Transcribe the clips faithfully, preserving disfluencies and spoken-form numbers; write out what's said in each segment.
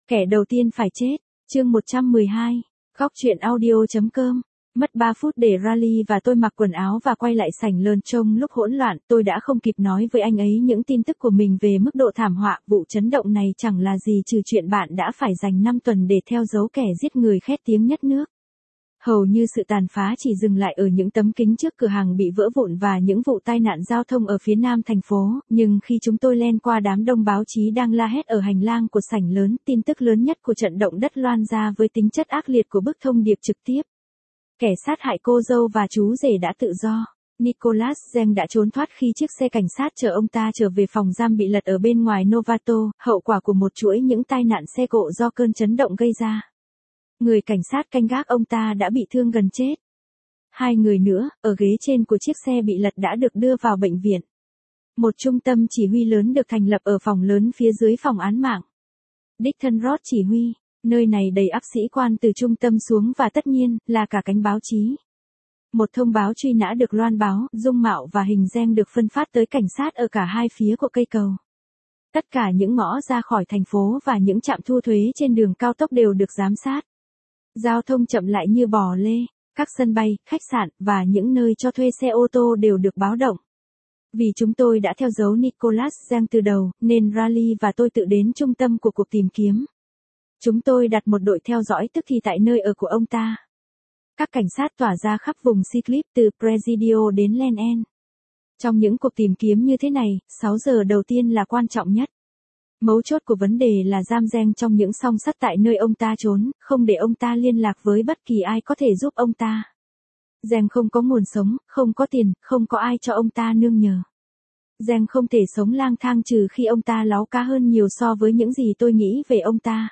Kẻ đầu tiên phải chết, chương một trăm mười hai, góc truyện audio.com. Mất ba phút để rally và tôi mặc quần áo và quay lại sảnh lớn trông lúc hỗn loạn, tôi đã không kịp nói với anh ấy những tin tức của mình về mức độ thảm họa. Vụ chấn động này chẳng là gì trừ chuyện bạn đã phải dành năm tuần để theo dấu kẻ giết người khét tiếng nhất nước. Hầu như sự tàn phá chỉ dừng lại ở những tấm kính trước cửa hàng bị vỡ vụn và những vụ tai nạn giao thông ở phía nam thành phố, nhưng khi chúng tôi len qua đám đông báo chí đang la hét ở hành lang của sảnh lớn, tin tức lớn nhất của trận động đất loan ra với tính chất ác liệt của bức thông điệp trực tiếp. Kẻ sát hại cô dâu và chú rể đã tự do. Nicholas Zeng đã trốn thoát khi chiếc xe cảnh sát chở ông ta trở về phòng giam bị lật ở bên ngoài Novato, hậu quả của một chuỗi những tai nạn xe cộ do cơn chấn động gây ra. Người cảnh sát canh gác ông ta đã bị thương gần chết. Hai người nữa, ở ghế trên của chiếc xe bị lật đã được đưa vào bệnh viện. Một trung tâm chỉ huy lớn được thành lập ở phòng lớn phía dưới phòng án mạng. Dickon Road chỉ huy, nơi này đầy ắp sĩ quan từ trung tâm xuống và tất nhiên là cả cánh báo chí. Một thông báo truy nã được loan báo, dung mạo và hình Zeng được phân phát tới cảnh sát ở cả hai phía của cây cầu. Tất cả những ngõ ra khỏi thành phố và những trạm thu thuế trên đường cao tốc đều được giám sát. Giao thông chậm lại như bò lê, các sân bay, khách sạn và những nơi cho thuê xe ô tô đều được báo động. Vì chúng tôi đã theo dấu Nicholas Zeng từ đầu, nên Rally và tôi tự đến trung tâm của cuộc tìm kiếm. Chúng tôi đặt một đội theo dõi tức thì tại nơi ở của ông ta. Các cảnh sát tỏa ra khắp vùng Seacliff từ Presidio đến Len En. Trong những cuộc tìm kiếm như thế này, sáu giờ đầu tiên là quan trọng nhất. Mấu chốt của vấn đề là giam Zeng trong những song sắt tại nơi ông ta trốn, không để ông ta liên lạc với bất kỳ ai có thể giúp ông ta. Zeng không có nguồn sống, không có tiền, không có ai cho ông ta nương nhờ. Zeng không thể sống lang thang trừ khi ông ta láu cá hơn nhiều so với những gì tôi nghĩ về ông ta.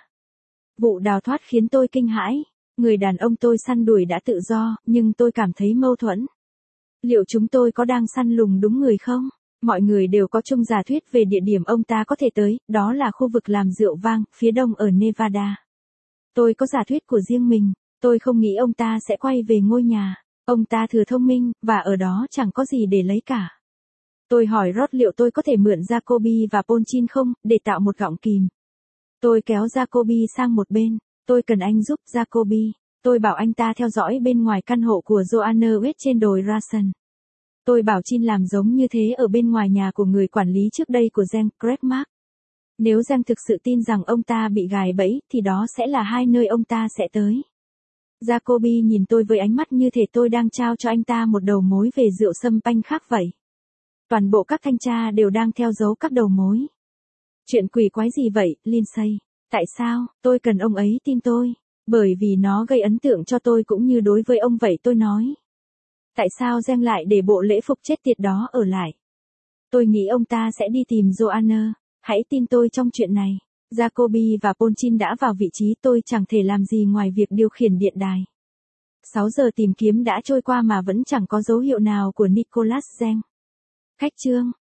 Vụ đào thoát khiến tôi kinh hãi. Người đàn ông tôi săn đuổi đã tự do, nhưng tôi cảm thấy mâu thuẫn. Liệu chúng tôi có đang săn lùng đúng người không? Mọi người đều có chung giả thuyết về địa điểm ông ta có thể tới, đó là khu vực làm rượu vang, phía đông ở Nevada. Tôi có giả thuyết của riêng mình, tôi không nghĩ ông ta sẽ quay về ngôi nhà. Ông ta thừa thông minh, và ở đó chẳng có gì để lấy cả. Tôi hỏi Rod liệu tôi có thể mượn Jacoby và Ponchin không, để tạo một gọng kìm. Tôi kéo Jacoby sang một bên, tôi cần anh giúp Jacoby. Tôi bảo anh ta theo dõi bên ngoài căn hộ của Joanna West trên đồi Rason. Tôi bảo Chin làm giống như thế ở bên ngoài nhà của người quản lý trước đây của Zeng, Greg Mark. Nếu Zeng thực sự tin rằng ông ta bị gài bẫy, thì đó sẽ là hai nơi ông ta sẽ tới. Jacoby nhìn tôi với ánh mắt như thể tôi đang trao cho anh ta một đầu mối về rượu sâm panh khác vậy. Toàn bộ các thanh tra đều đang theo dấu các đầu mối. Chuyện quỷ quái gì vậy, Lindsay? Tại sao, tôi cần ông ấy tin tôi? Bởi vì nó gây ấn tượng cho tôi cũng như đối với ông vậy tôi nói. Tại sao Zeng lại để bộ lễ phục chết tiệt đó ở lại? Tôi nghĩ ông ta sẽ đi tìm Joanna. Hãy tin tôi trong chuyện này. Jacoby và Ponchin đã vào vị trí, tôi chẳng thể làm gì ngoài việc điều khiển điện đài. sáu giờ tìm kiếm đã trôi qua mà vẫn chẳng có dấu hiệu nào của Nicholas Zeng. Khách trương,